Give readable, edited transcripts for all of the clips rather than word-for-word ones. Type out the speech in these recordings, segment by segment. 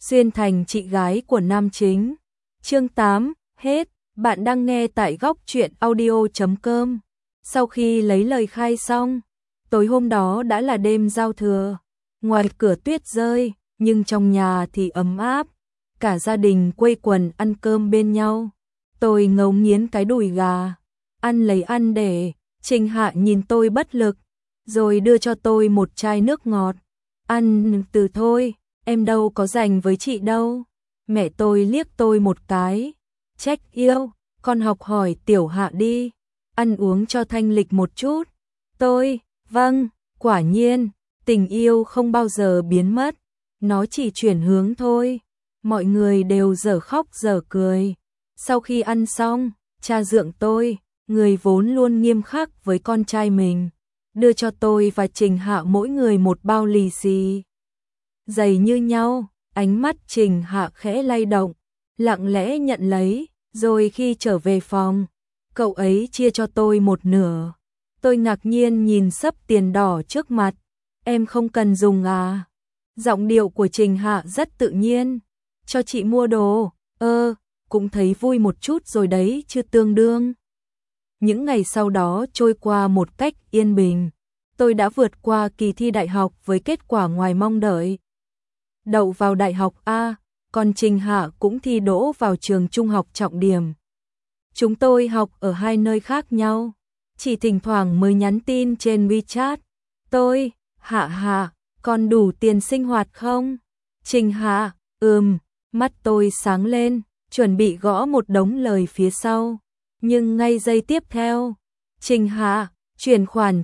xuyên thành chị gái của nam chính. Chương 8, hết. Bạn đang nghe tại góc truyện audio.com. Sau khi lấy lời khai xong, tối hôm đó đã là đêm giao thừa. Ngoài cửa tuyết rơi, nhưng trong nhà thì ấm áp. Cả gia đình quây quần ăn cơm bên nhau. Tôi ngấu nghiến cái đùi gà, ăn lấy ăn để. Trình Hạ nhìn tôi bất lực, rồi đưa cho tôi một chai nước ngọt. Ăn từ thôi, em đâu có dành với chị đâu. Mẹ tôi liếc tôi một cái. Trách yêu, con học hỏi Tiểu Hạ đi. Ăn uống cho thanh lịch một chút. Tôi, vâng, quả nhiên, tình yêu không bao giờ biến mất. Nó chỉ chuyển hướng thôi. Mọi người đều dở khóc dở cười. Sau khi ăn xong, cha dượng tôi, người vốn luôn nghiêm khắc với con trai mình, đưa cho tôi và Trình Hạ mỗi người một bao lì xì. Dày như nhau, ánh mắt Trình Hạ khẽ lay động, lặng lẽ nhận lấy, rồi khi trở về phòng, cậu ấy chia cho tôi một nửa. Tôi ngạc nhiên nhìn xấp tiền đỏ trước mặt, em không cần dùng à? Giọng điệu của Trình Hạ rất tự nhiên, cho chị mua đồ, cũng thấy vui một chút rồi đấy chứ tương đương. Những ngày sau đó trôi qua một cách yên bình. Tôi đã vượt qua kỳ thi đại học với kết quả ngoài mong đợi. Đậu vào đại học A, còn Trình Hạ cũng thi đỗ vào trường trung học trọng điểm. Chúng tôi học ở hai nơi khác nhau, chỉ thỉnh thoảng mới nhắn tin trên WeChat. Tôi, Hạ, còn đủ tiền sinh hoạt không? Trình Hạ, mắt tôi sáng lên, chuẩn bị gõ một đống lời phía sau. Nhưng ngay giây tiếp theo, Trình Hạ, chuyển khoản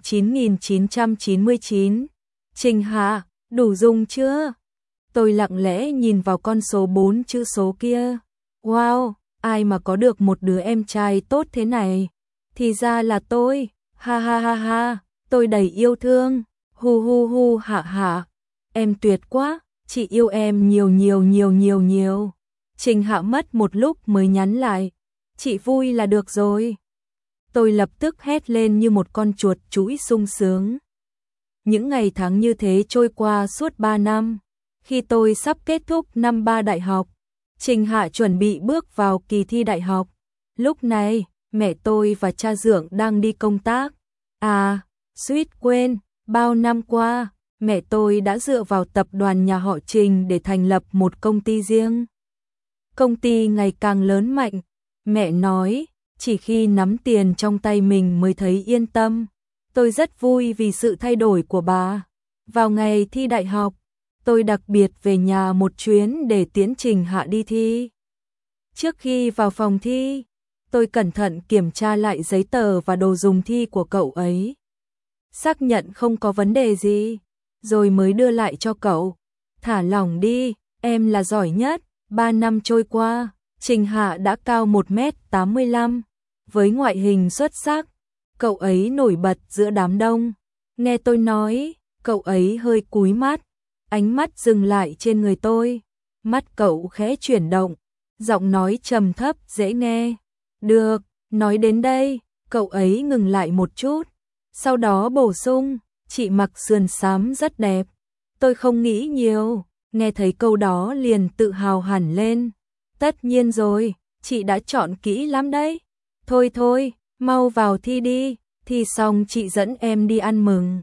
9.999. Trình Hạ, đủ dùng chưa? Tôi lặng lẽ nhìn vào con số 4 chữ số kia. Wow, ai mà có được một đứa em trai tốt thế này? Thì ra là tôi, ha, tôi đầy yêu thương, hu, Hạ, em tuyệt quá, chị yêu em nhiều. Trình Hạ mất một lúc mới nhắn lại, chị vui là được rồi. Tôi lập tức hét lên như một con chuột chúi sung sướng. Những ngày tháng như thế trôi qua suốt 3 năm. Khi tôi sắp kết thúc năm 3 đại học, Trình Hạ chuẩn bị bước vào kỳ thi đại học. Lúc này, mẹ tôi và cha dượng đang đi công tác. À, suýt quên, bao năm qua, mẹ tôi đã dựa vào tập đoàn nhà họ Trình để thành lập một công ty riêng. Công ty ngày càng lớn mạnh, mẹ nói, chỉ khi nắm tiền trong tay mình mới thấy yên tâm. Tôi rất vui vì sự thay đổi của bà. Vào ngày thi đại học, tôi đặc biệt về nhà một chuyến để tiễn Trình Hạ đi thi. Trước khi vào phòng thi, tôi cẩn thận kiểm tra lại giấy tờ và đồ dùng thi của cậu ấy. Xác nhận không có vấn đề gì, rồi mới đưa lại cho cậu. Thả lỏng đi, em là giỏi nhất. 3 năm trôi qua, Trình Hạ đã cao 1m85, với ngoại hình xuất sắc. Cậu ấy nổi bật giữa đám đông. Nghe tôi nói, cậu ấy hơi cúi mắt, ánh mắt dừng lại trên người tôi. Mắt cậu khẽ chuyển động, giọng nói trầm thấp dễ nghe. Được, nói đến đây, cậu ấy ngừng lại một chút. Sau đó bổ sung, chị mặc sườn xám rất đẹp. Tôi không nghĩ nhiều, nghe thấy câu đó liền tự hào hẳn lên. Tất nhiên rồi, chị đã chọn kỹ lắm đấy. Thôi, mau vào thi đi, thi xong chị dẫn em đi ăn mừng.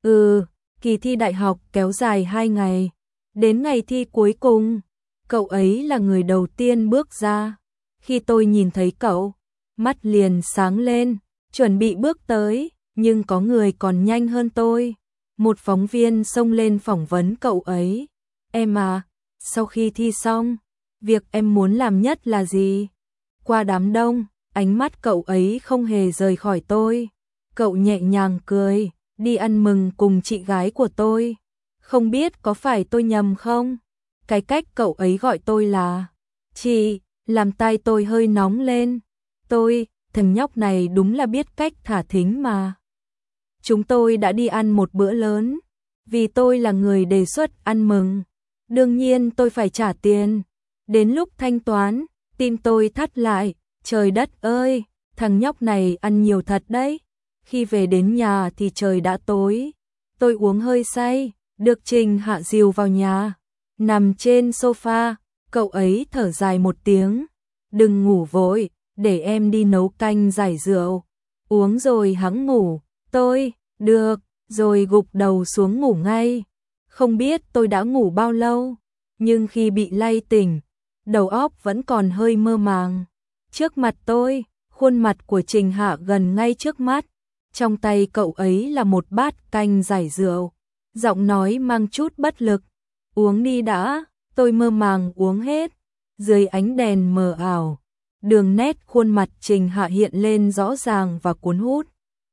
Kỳ thi đại học kéo dài 2 ngày. Đến ngày thi cuối cùng, cậu ấy là người đầu tiên bước ra. Khi tôi nhìn thấy cậu, mắt liền sáng lên, chuẩn bị bước tới, nhưng có người còn nhanh hơn tôi. Một phóng viên xông lên phỏng vấn cậu ấy. Em à, sau khi thi xong, việc em muốn làm nhất là gì? Qua đám đông, ánh mắt cậu ấy không hề rời khỏi tôi. Cậu nhẹ nhàng cười, đi ăn mừng cùng chị gái của tôi. Không biết có phải tôi nhầm không? Cái cách cậu ấy gọi tôi là chị, làm tai tôi hơi nóng lên. Thằng nhóc này đúng là biết cách thả thính mà. Chúng tôi đã đi ăn một bữa lớn, vì tôi là người đề xuất ăn mừng. Đương nhiên tôi phải trả tiền. Đến lúc thanh toán, tim tôi thắt lại. Trời đất ơi, thằng nhóc này ăn nhiều thật đấy. Khi về đến nhà thì trời đã tối. Tôi uống hơi say, được Trình Hạ dìu vào nhà. nằm trên sofa, cậu ấy thở dài một tiếng, đừng ngủ vội, để em đi nấu canh giải rượu, uống rồi hẵng ngủ. Tôi, được, rồi gục đầu xuống ngủ ngay. Không biết tôi đã ngủ bao lâu, nhưng khi bị lay tỉnh, đầu óc vẫn còn hơi mơ màng. Trước mặt tôi, khuôn mặt của Trình Hạ gần ngay trước mắt, trong tay cậu ấy là một bát canh giải rượu, giọng nói mang chút bất lực. Uống đi đã, tôi mơ màng uống hết, dưới ánh đèn mờ ảo, đường nét khuôn mặt Trình Hạ hiện lên rõ ràng và cuốn hút.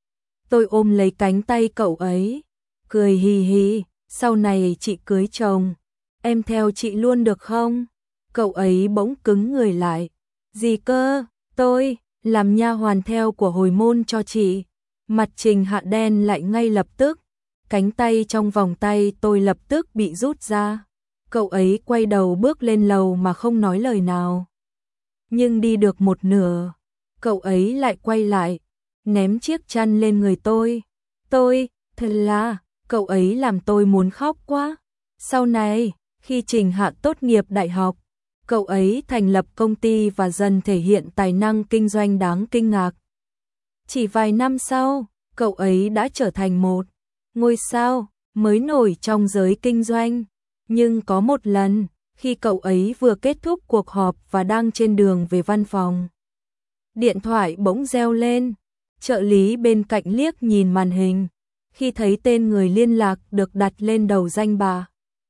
Tôi ôm lấy cánh tay cậu ấy, cười hì hì, sau này chị cưới chồng, em theo chị luôn được không? Cậu ấy bỗng cứng người lại. Gì cơ? Tôi làm nha hoàn theo của hồi môn cho chị. Mặt Trình Hạ đen lại ngay lập tức, cánh tay trong vòng tay tôi lập tức bị rút ra. Cậu ấy quay đầu bước lên lầu mà không nói lời nào. Nhưng đi được một nửa, cậu ấy lại quay lại, ném chiếc chăn lên người tôi. Thật là, cậu ấy làm tôi muốn khóc quá. Sau này, khi Trình Hạ tốt nghiệp đại học, cậu ấy thành lập công ty và dần thể hiện tài năng kinh doanh đáng kinh ngạc. Chỉ vài năm sau, cậu ấy đã trở thành một ngôi sao mới nổi trong giới kinh doanh. Nhưng có một lần, khi cậu ấy vừa kết thúc cuộc họp và đang trên đường về văn phòng, điện thoại bỗng reo lên. Trợ lý bên cạnh liếc nhìn màn hình, khi thấy tên người liên lạc được đặt lên đầu danh bạ,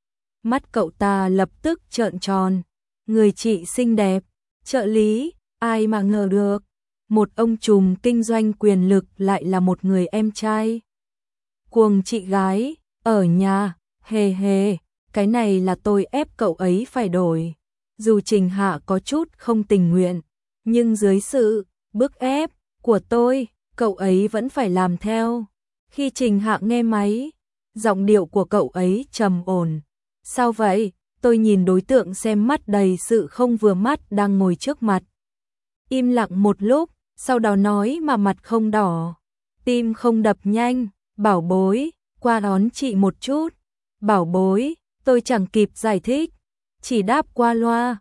mắt cậu ta lập tức trợn tròn. Người chị xinh đẹp, trợ lý, ai mà ngờ được, một ông trùm kinh doanh quyền lực lại là một người em trai cuồng chị gái, ở nhà, hề hề, cái này là tôi ép cậu ấy phải đổi. Dù Trình Hạ có chút không tình nguyện, nhưng dưới sự bức ép của tôi, cậu ấy vẫn phải làm theo. Khi Trình Hạ nghe máy, giọng điệu của cậu ấy trầm ổn. Sao vậy? Tôi nhìn đối tượng xem mắt đầy sự không vừa mắt đang ngồi trước mặt. Im lặng một lúc, sau đó nói mà mặt không đỏ, tim không đập nhanh. Bảo bối, qua đón chị một chút. Bảo bối, tôi chẳng kịp giải thích, chỉ đáp qua loa.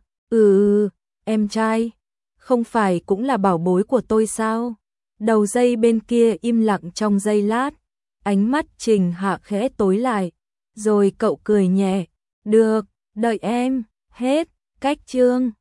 Em trai, không phải cũng là bảo bối của tôi sao? Đầu dây bên kia im lặng trong giây lát, ánh mắt Trình Hạ khẽ tối lại, rồi cậu cười nhẹ. Được, đợi em, hết, cách chương.